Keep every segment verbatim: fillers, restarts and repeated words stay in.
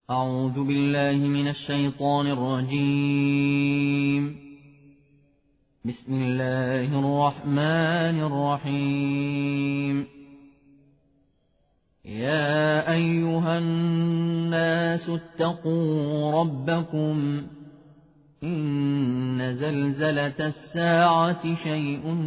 أعوذ بالله من الشيطان الرجيم. بسم الله الرحمن الرحيم. يا أيها الناس اتقوا ربكم إن زلزلة الساعة شيء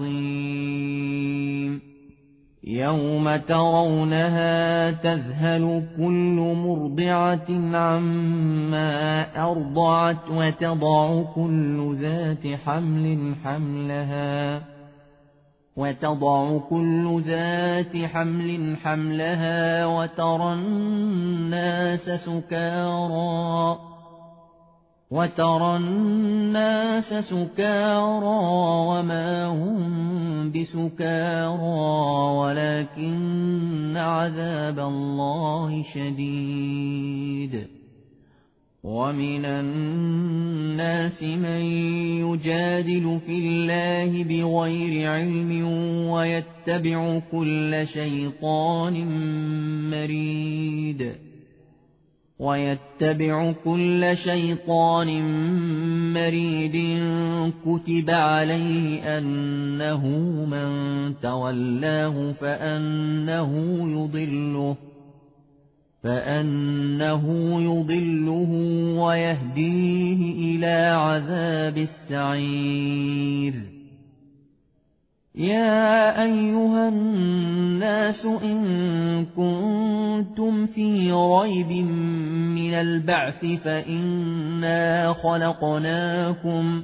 عظيم يوم ترونها تذهل كل مرضعة عما أرضعت وتضع كل ذات حمل حملها وتضع كل ذات حمل حملها وترى الناس سكارى وترى الناس سكارى وما هم بسكارى ولكن عذاب الله شديد. ومن الناس من يجادل في الله بغير علم ويتبع كل شيطان مريد ويتبع كل شيطان مريد كتب عليه أنه من تولاه فأنه يضله فأنه يضله ويهديه إلى عذاب السعير. يا أيها الناس إن كنتم في ريب من البعث فإنا خلقناكم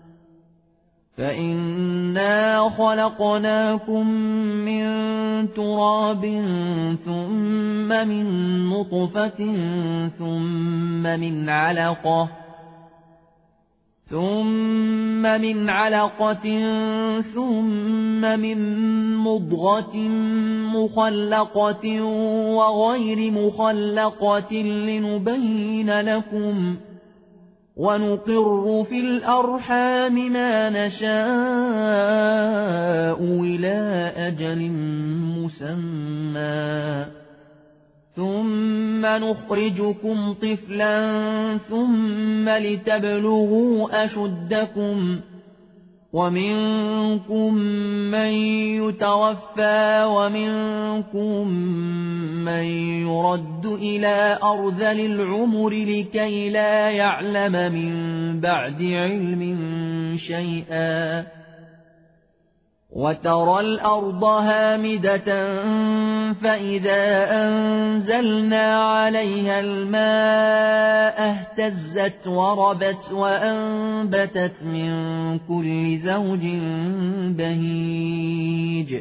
فإنا خلقناكم من تراب ثم من نطفة ثم من علقة ثم من علقة ثم من مضغة مخلقة وغير مخلقة لنبين لكم ونقر في الأرحام ما نشاء إلى أجل مسمى ثم نخرجكم طفلا ثم لتبلغوا أشدكم ومنكم من يتوفى ومنكم من يرد إلى أرذل العمر لكي لا يعلم من بعد علم شيئا. وترى الأرض هامدة فإذا أنزلنا عليها الماء اهتزت وربت وأنبتت من كل زوج بهيج.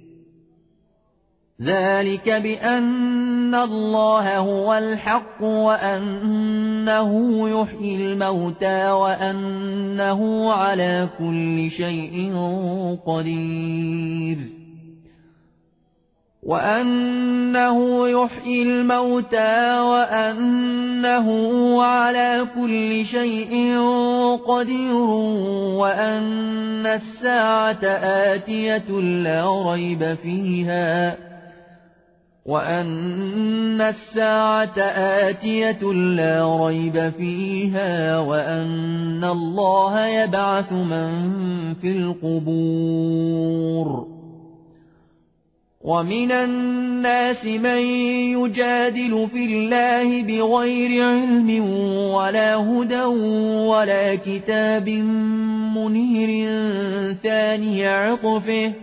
ذلك بأن الله هو الحق وأنه يحيي الموتى وأنه على كل شيء قدير وأنه يحيي الموتى وأنه على كل شيء قدير وأن الساعة آتية لا ريب فيها وأن الساعة آتية لا ريب فيها وأن الله يبعث من في القبور. ومن الناس من يجادل في الله بغير علم ولا هدى ولا كتاب منير ثاني عطفه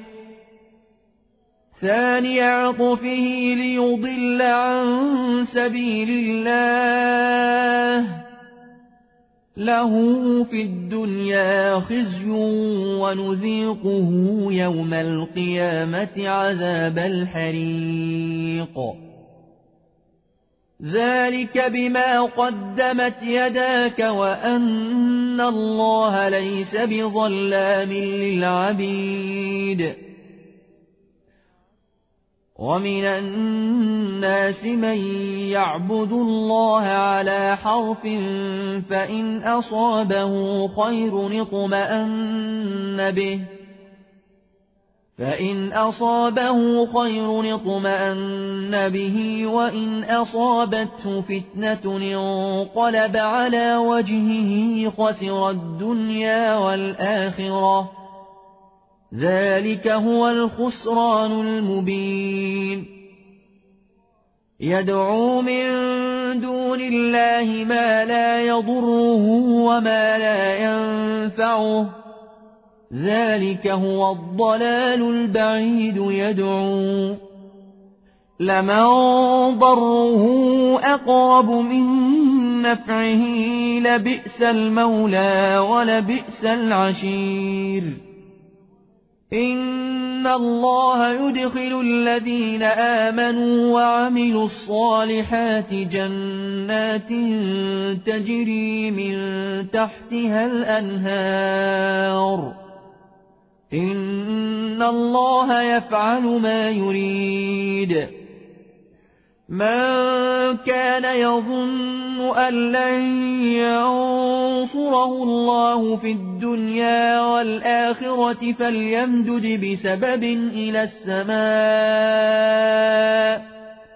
ثاني عطفه ليضل عن سبيل الله له في الدنيا خزي ونذيقه يوم القيامة عذاب الحريق. ذلك بما قدمت يداك وأن الله ليس بظلام للعبيد. ومن الناس من يعبد الله على حرف فإن أصابه خير اطمأن به فإن أصابه خير اطمأن به وإن أصابته فتنة انقلب على وجهه خسر الدنيا والآخرة ذلك هو الخسران المبين يدعو من دون الله ما لا يضره وما لا ينفعه ذلك هو الضلال البعيد يدعو لمن ضره أقرب من نفعه لبئس المولى ولبئس العشير إن الله يدخل الذين آمنوا وعملوا الصالحات جنات تجري من تحتها الأنهار إن الله يفعل ما يريد من كان يظن أن لن ينصره الله في الدنيا والآخرة فليمدد بسبب إلى السماء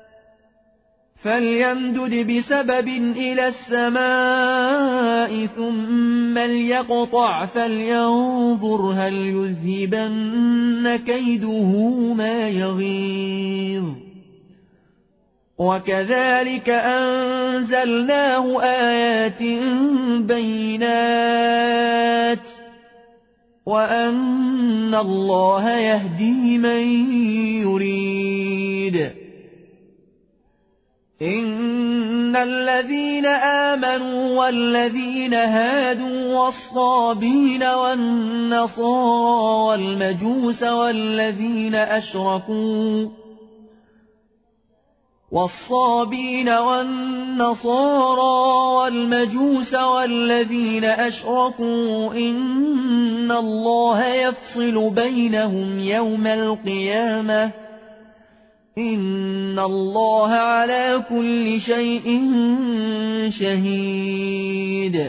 فليمدد بسبب إلى السماء ثم ليقطع فلينظر هل يذهبن كيده ما يغيظ وكذلك أنزلناه آيات بينات وأن الله يهدي من يريد إن الذين آمنوا والذين هادوا والصابين والنصارى والمجوس والذين أشركوا والصابين والنصارى والمجوس والذين أشركوا إن الله يفصل بينهم يوم القيامة إن الله على كل شيء شهيد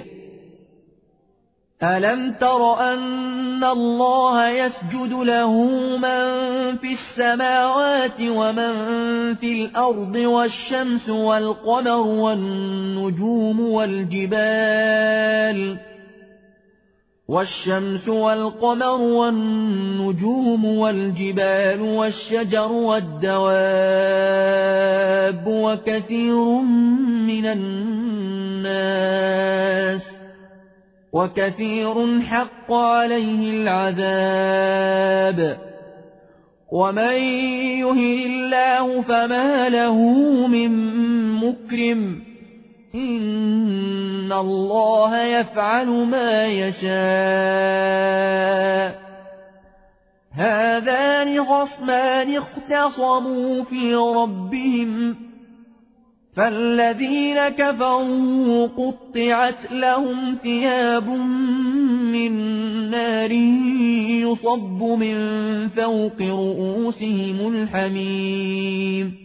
ألم تر أن الله يسجد له من في السماوات ومن في الأرض والشمس والقمر والنجوم والجبال والشمس والقمر والنجوم والجبال والشجر والدواب وكثير من الناس وكثير حق عليه العذاب ومن يهن الله فما له من مكرم إن الله يفعل ما يشاء هذان خصمان اختصموا في ربهم فالذين كفروا قطعت لهم ثياب من نار يصب من فوق رؤوسهم الحميم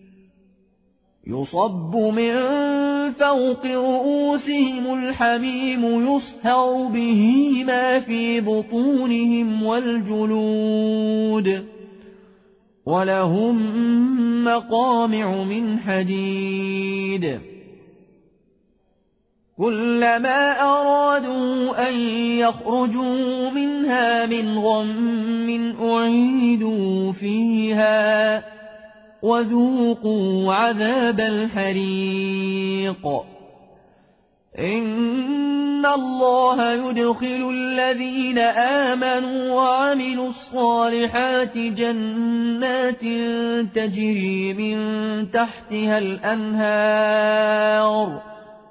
يصب من فوق رؤوسهم الحميم يصهر به ما في بطونهم والجلود ولهم مقامع من حديد كلما أرادوا أن يخرجوا منها من غم أعيدوا فيها وذوقوا عذاب الحريق إن الله يدخل الذين آمنوا وعملوا الصالحات جنات تجري من تحتها الأنهار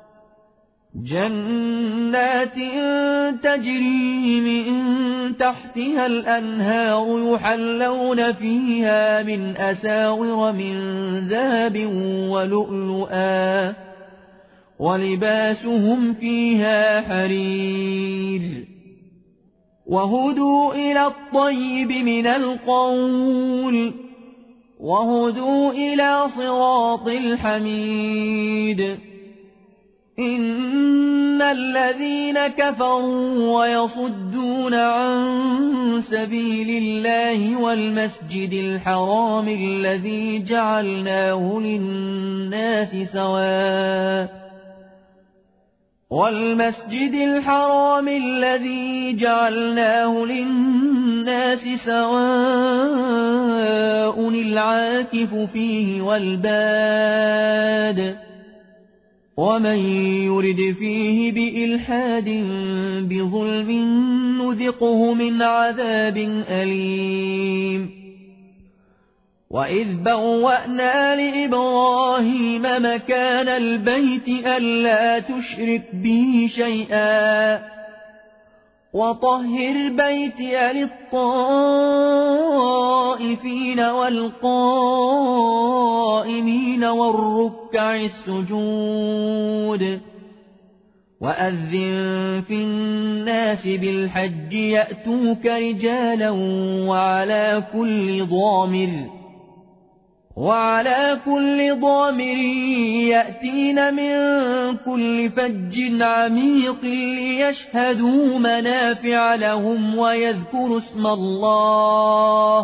جنات تجري من تحتها الأنهار يحلون فيها من أساور من ذهب ولؤلؤا ولباسهم فيها حرير وهدوا إلى الطيب من القول وهدوا إلى صراط الحميد إن الذين كفروا ويصدون عن سبيل الله والمسجد الحرام الذي جعلناه للناس سواء والمسجد الحرام الذي جعلناه للناس سواء العاكف فيه والباد ومن يرد فيه بإلحاد بظلم نذقه من عذاب أليم وإذ بوأنا لإبراهيم مكان البيت ألا تشرك بي شيئا وطهر بيتي للطائفين والقائمين والركع السجود وأذن في الناس بالحج يأتوك رجالا وعلى كل ضامر وعلى كل ضامر يأتين من كل فج عميق ليشهدوا منافع لهم ويذكروا اسم الله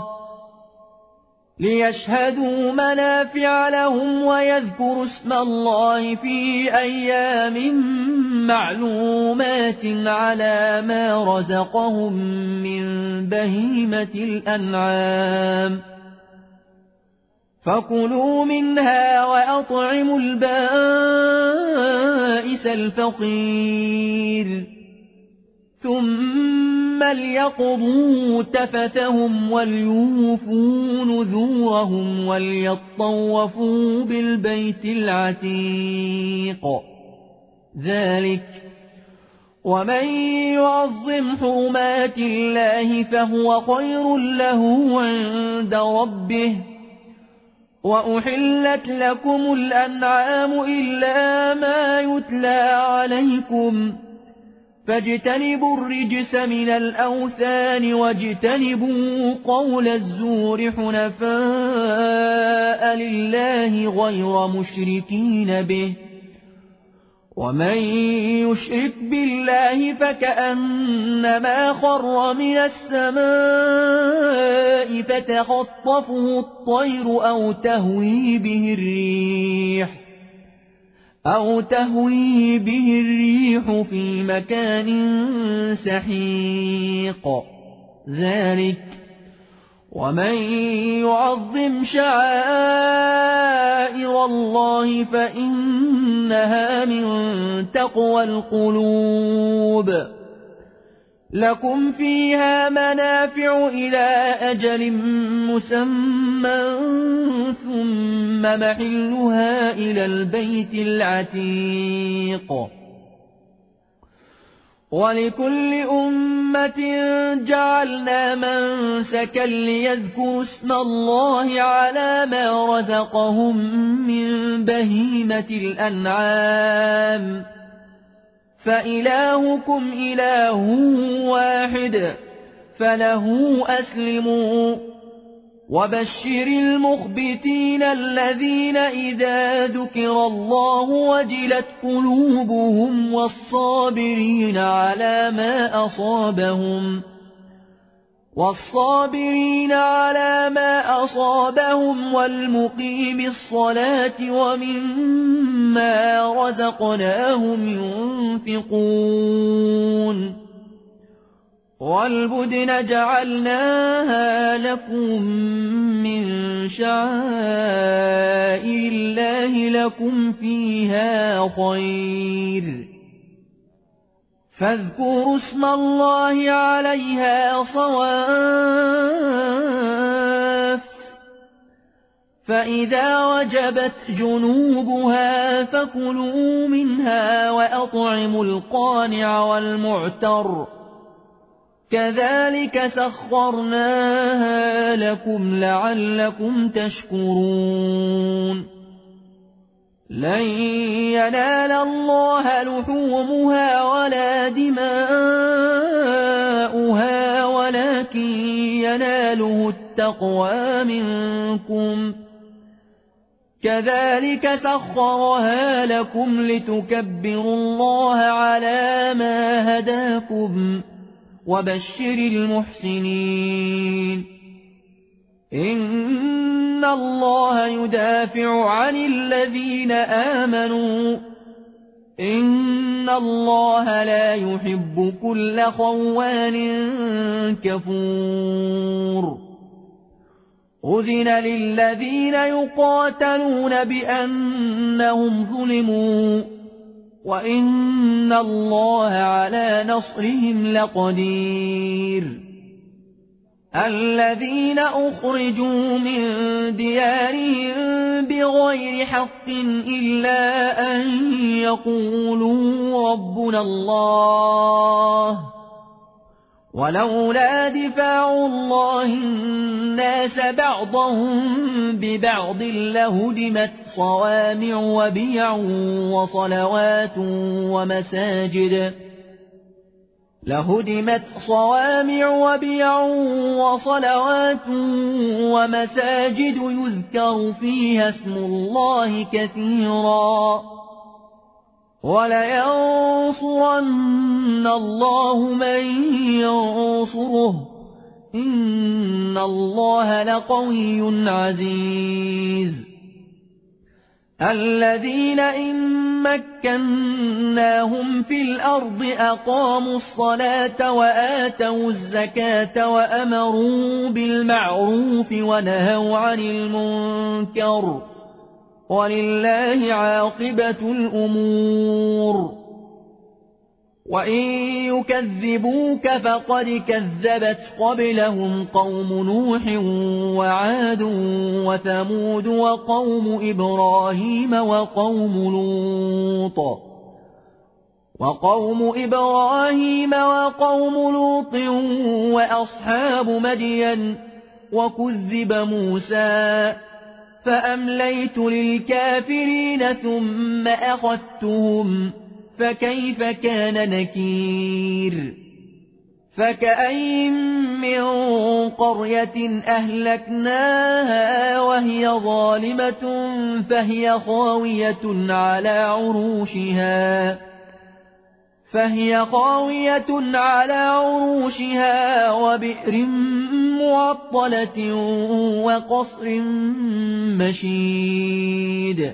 ليشهدوا منافع لهم ويذكروا اسم الله في أيام معلومات على ما رزقهم من بهيمة الأنعام فكلوا منها وأطعموا البائس الفقير ثم ليقضوا تفتهم وليوفوا نذورهم وليطوفوا بالبيت العتيق ذلك ومن يعظم حرمات الله فهو خير له عند ربه وأحلت لكم الأنعام إلا ما يتلى عليكم فاجتنبوا الرجس من الأوثان واجتنبوا قول الزور حنفاء لله غير مشركين به ومن يشرك بالله فكأنما خر من السماء فتخطفه الطير أو تهوي به الريح أو تهوي به الريح في مكان سحيق ذلك ومن يعظم شعائر الله فإنها من تقوى القلوب لكم فيها منافع إلى أجل مسمى ثم محلها إلى البيت العتيق ولكل أمة جعلنا منسكا ليذكروا اسم الله على ما رزقهم من بهيمة الأنعام فإلهكم إله واحد فله أسلموا وبشر المخبتين الذين إذا ذكر الله وجلت قلوبهم والصابرين على ما أصابهم والصابرين على ما أصابهم والمقيم الصلاة ومما رزقناهم ينفقون والبدن جعلناها لكم من شعائر الله لكم فيها خير فاذكروا اسم الله عليها صواف فإذا وجبت جنوبها فكلوا منها وأطعموا القانع والمعتر كذلك سخرناها لكم لعلكم تشكرون لن ينال الله لحومها ولا دماؤها ولكن يناله التقوى منكم كذلك سخرها لكم لتكبروا الله على ما هداكم وبشر المحسنين إن الله يدافع عن الذين آمنوا إن الله لا يحب كل خوان كفور أذن للذين يقاتلون بأنهم ظلموا وإن الله على نصرهم لقدير الذين أخرجوا من ديارهم بغير حق إلا أن يقولوا ربنا الله ولولا دفاع الله الناس بعضهم ببعض لهدمت صوامع وبيع وصلوات ومساجد لهدمت صوامع وبيع وصلوات ومساجد يذكر فيها اسم الله كثيرا ولينصرن الله من ينصره إن الله لقوي عزيز الذين إن مكناهم في الأرض أقاموا الصلاة وآتوا الزكاة وأمروا بالمعروف ونهوا عن المنكر ولله عاقبة الأمور وإن يكذبوك فقد كذبت قبلهم قوم نوح وعاد وثمود وقوم إبراهيم وقوم لوط وقوم إبراهيم وقوم لوط وأصحاب مدين وكذب موسى فأمليت للكافرين ثم أخذتهم فكيف كان نكير فكأين من قرية أهلكناها وهي ظالمة فهي خاوية على عروشها فهي خاوية على عروشها وبئر معطلة وقصر مشيد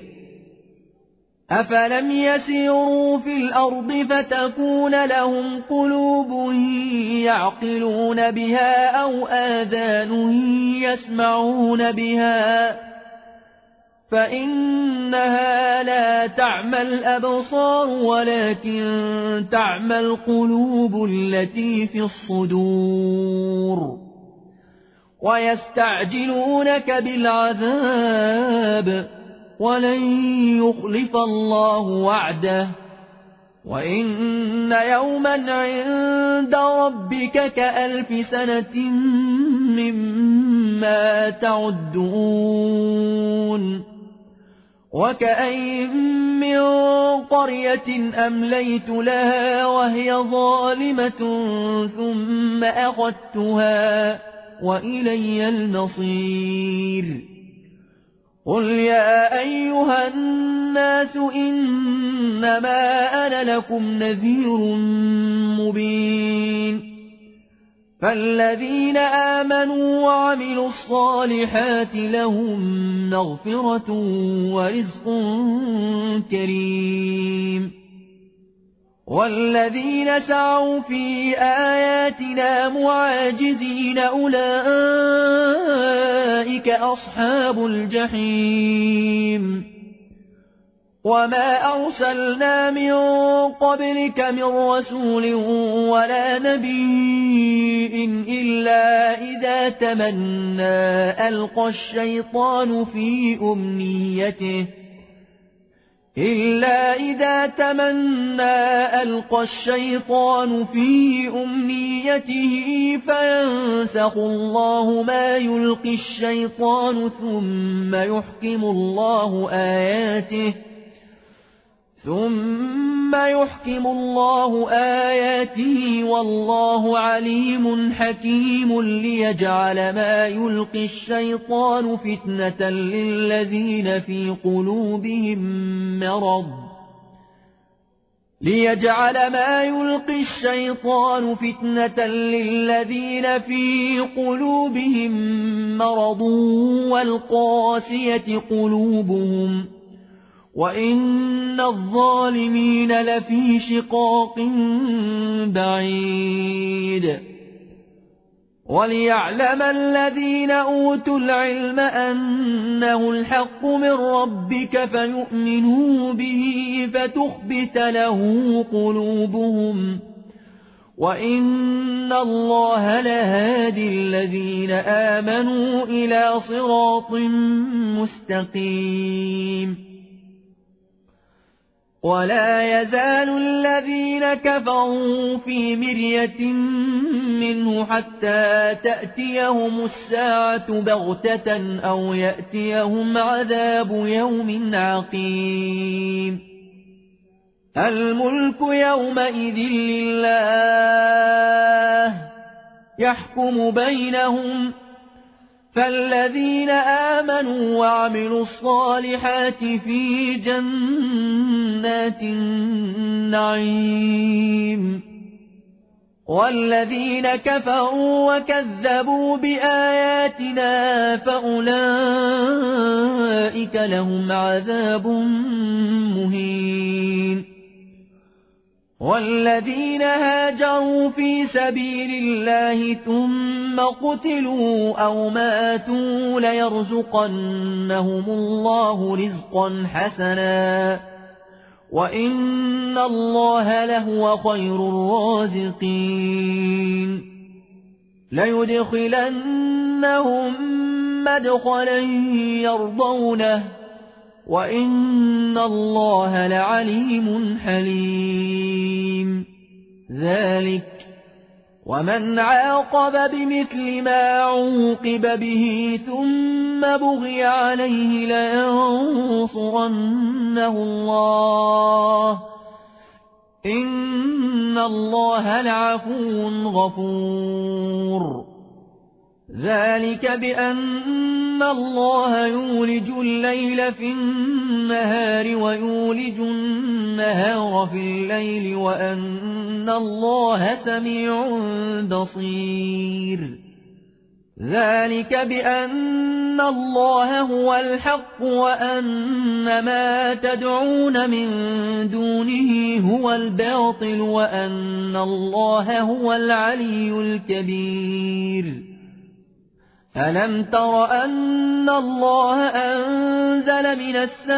أفلم يسيروا في الأرض فتكون لهم قلوب يعقلون بها أو آذان يسمعون بها فإنها لا تعمى الأبصار ولكن تعمى القلوب التي في الصدور ويستعجلونك بالعذاب ولن يخلف الله وعده وإن يوما عند ربك كألف سنة مما تعدون وكأين من قرية أمليت لها وهي ظالمة ثم أخذتها وإلي المصير قل يا أيها الناس إنما أنا لكم نذير مبين فالذين آمنوا وعملوا الصالحات لهم مغفرة ورزق كريم والذين سعوا في آياتنا معاجزين أولئك أصحاب الجحيم وما أرسلنا من قبلك من رسول ولا نبي إلا إذا تمنى ألقى الشيطان في أمنيته إلا إذا تمنى ألقى الشيطان في أمنيته فينسخ الله ما يلقي الشيطان ثم يحكم الله آياته ثم ثم يحكم الله آياته والله عليم حكيم ليجعل ما يلقي الشيطان فتنة للذين في قلوبهم مرض ليجعل ما يلقي الشيطان فتنة للذين في قلوبهم مرض والقاسية قلوبهم وإن الظالمين لفي شقاق بعيد وليعلم الذين أوتوا العلم أنه الحق من ربك فيؤمنوا به فتخبت له قلوبهم وإن الله لهادي الذين آمنوا إلى صراط مستقيم ولا يزال الذين كفروا في مرية منه حتى تأتيهم الساعة بغتة أو يأتيهم عذاب يوم عقيم الملك يومئذ لله يحكم بينهم فالذين آمنوا وعملوا الصالحات في جنات النعيم والذين كفروا وكذبوا بآياتنا فأولئك لهم عذاب مهين والذين هاجروا في سبيل الله ثم قتلوا أو ماتوا ليرزقنهم الله رزقا حسنا وإن الله لهو خير الرازقين ليدخلنهم مدخلا يرضونه وإن الله لعليم حليم ذلك ومن عاقب بمثل ما عوقب به ثم بغي عليه لينصرنه الله إن الله لعفو غفور ذلك بأن الله يولج الليل في النهار ويولج النهار في الليل وأن الله سميع بصير ذلك بأن الله هو الحق وأن ما تدعون من دونه هو الباطل وأن الله هو العلي الكبير ألم تر أن الله أنزل من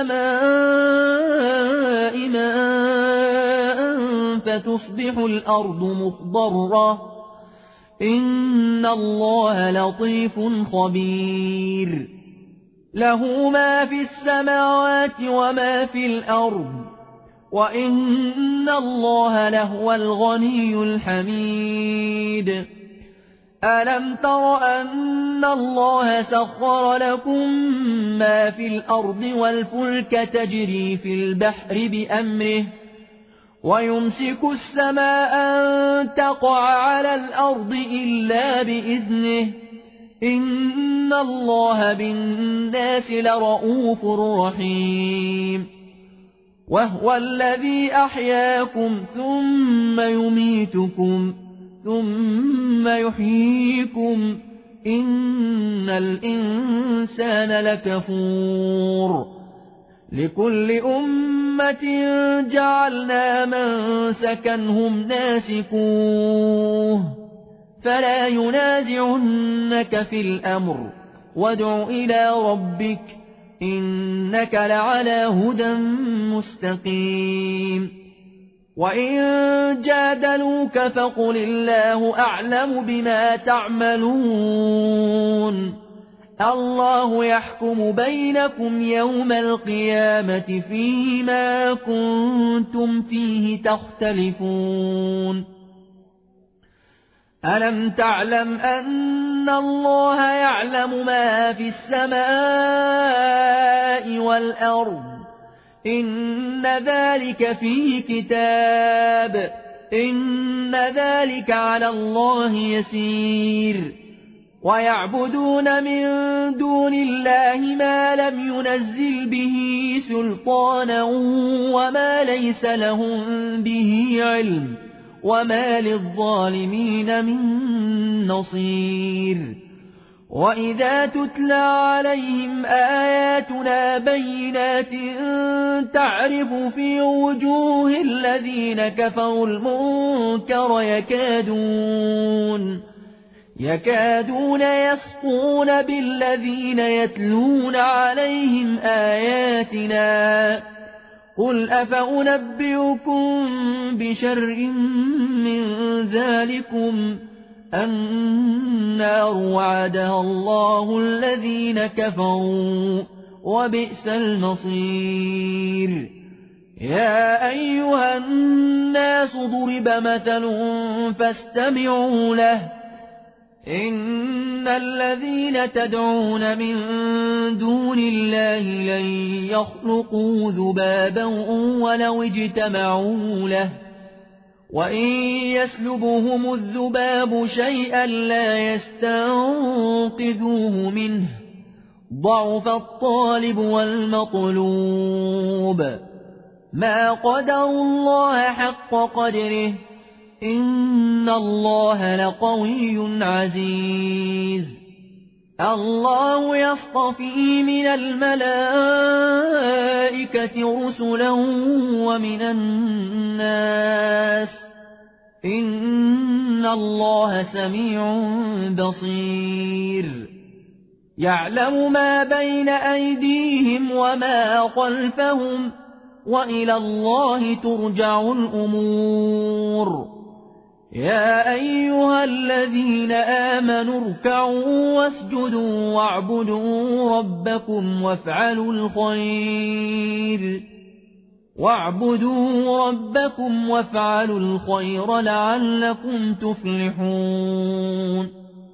السماء ماء فتصبح الأرض مخضرة إن الله لطيف خبير له ما في السماوات وما في الأرض وإن الله لهو الغني الحميد ألم تر أن الله سخر لكم ما في الأرض والفلك تجري في البحر بأمره ويمسك السماء أن تقع على الأرض إلا بإذنه إن الله بالناس لرؤوف رحيم وهو الذي أحياكم ثم يميتكم ثم يحييكم إن الإنسان لكفور لكل أمة جعلنا منسكا هم ناسكوه فلا ينازعنك في الأمر وادع إلى ربك إنك لعلى هدى مستقيم وإن جادلوك فقل الله أعلم بما تعملون الله يحكم بينكم يوم القيامة فيما كنتم فيه تختلفون ألم تعلم أن الله يعلم ما في السماء والأرض إن ذلك في كتاب إن ذلك على الله يسير ويعبدون من دون الله ما لم ينزل به سلطانا وما ليس لهم به علم وما للظالمين من نصير وإذا تتلى عليهم آياتنا بينات تعرف في وجوه الذين كفروا المنكر يكادون يكادون يسطون بالذين يتلون عليهم آياتنا قل أفأنبئكم بشر من ذلكم النار وعدها الله الذين كفروا وبئس المصير يا أيها الناس ضرب مثل فاستمعوا له إن الذين تدعون من دون الله لن يخلقوا ذبابا ولو اجتمعوا له وإن يسلبهم الذباب شيئا لا يستنقذوه منه ضعف الطالب والمطلوب ما قدروا الله حق قدره إن الله لقوي عزيز الله يصطفي من الملائكة رسلا ومن الناس إن الله سميع بصير يعلم ما بين أيديهم وما خلفهم وإلى الله ترجع الأمور يا أيها الذين آمنوا اركعوا واسجدوا واعبدوا ربكم وافعلوا الخير واعبدوا ربكم وافعلوا الخير لعلكم تفلحون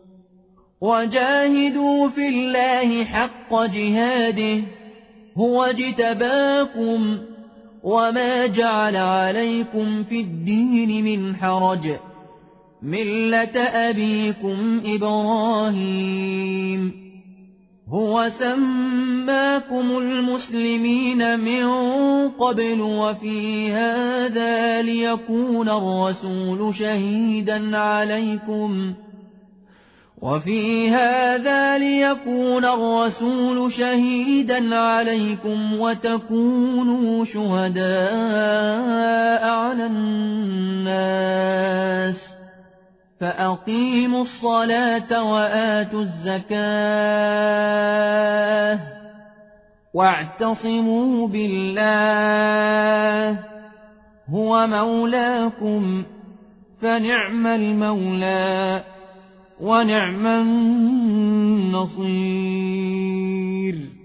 وجاهدوا في الله حق جهاده هو اجتباكم وما جعل عليكم في الدين من حرج ملة أبيكم إبراهيم هو سماكم المسلمين من قبل وفي هذا ليكون الرسول شهيدا عليكم وفي هذا ليكون الرسول شهيدا عليكم وتكونوا شهداء على الناس فأقيموا الصلاة وآتوا الزكاة واعتصموا بالله هو مولاكم فنعم المولى ونعم النصير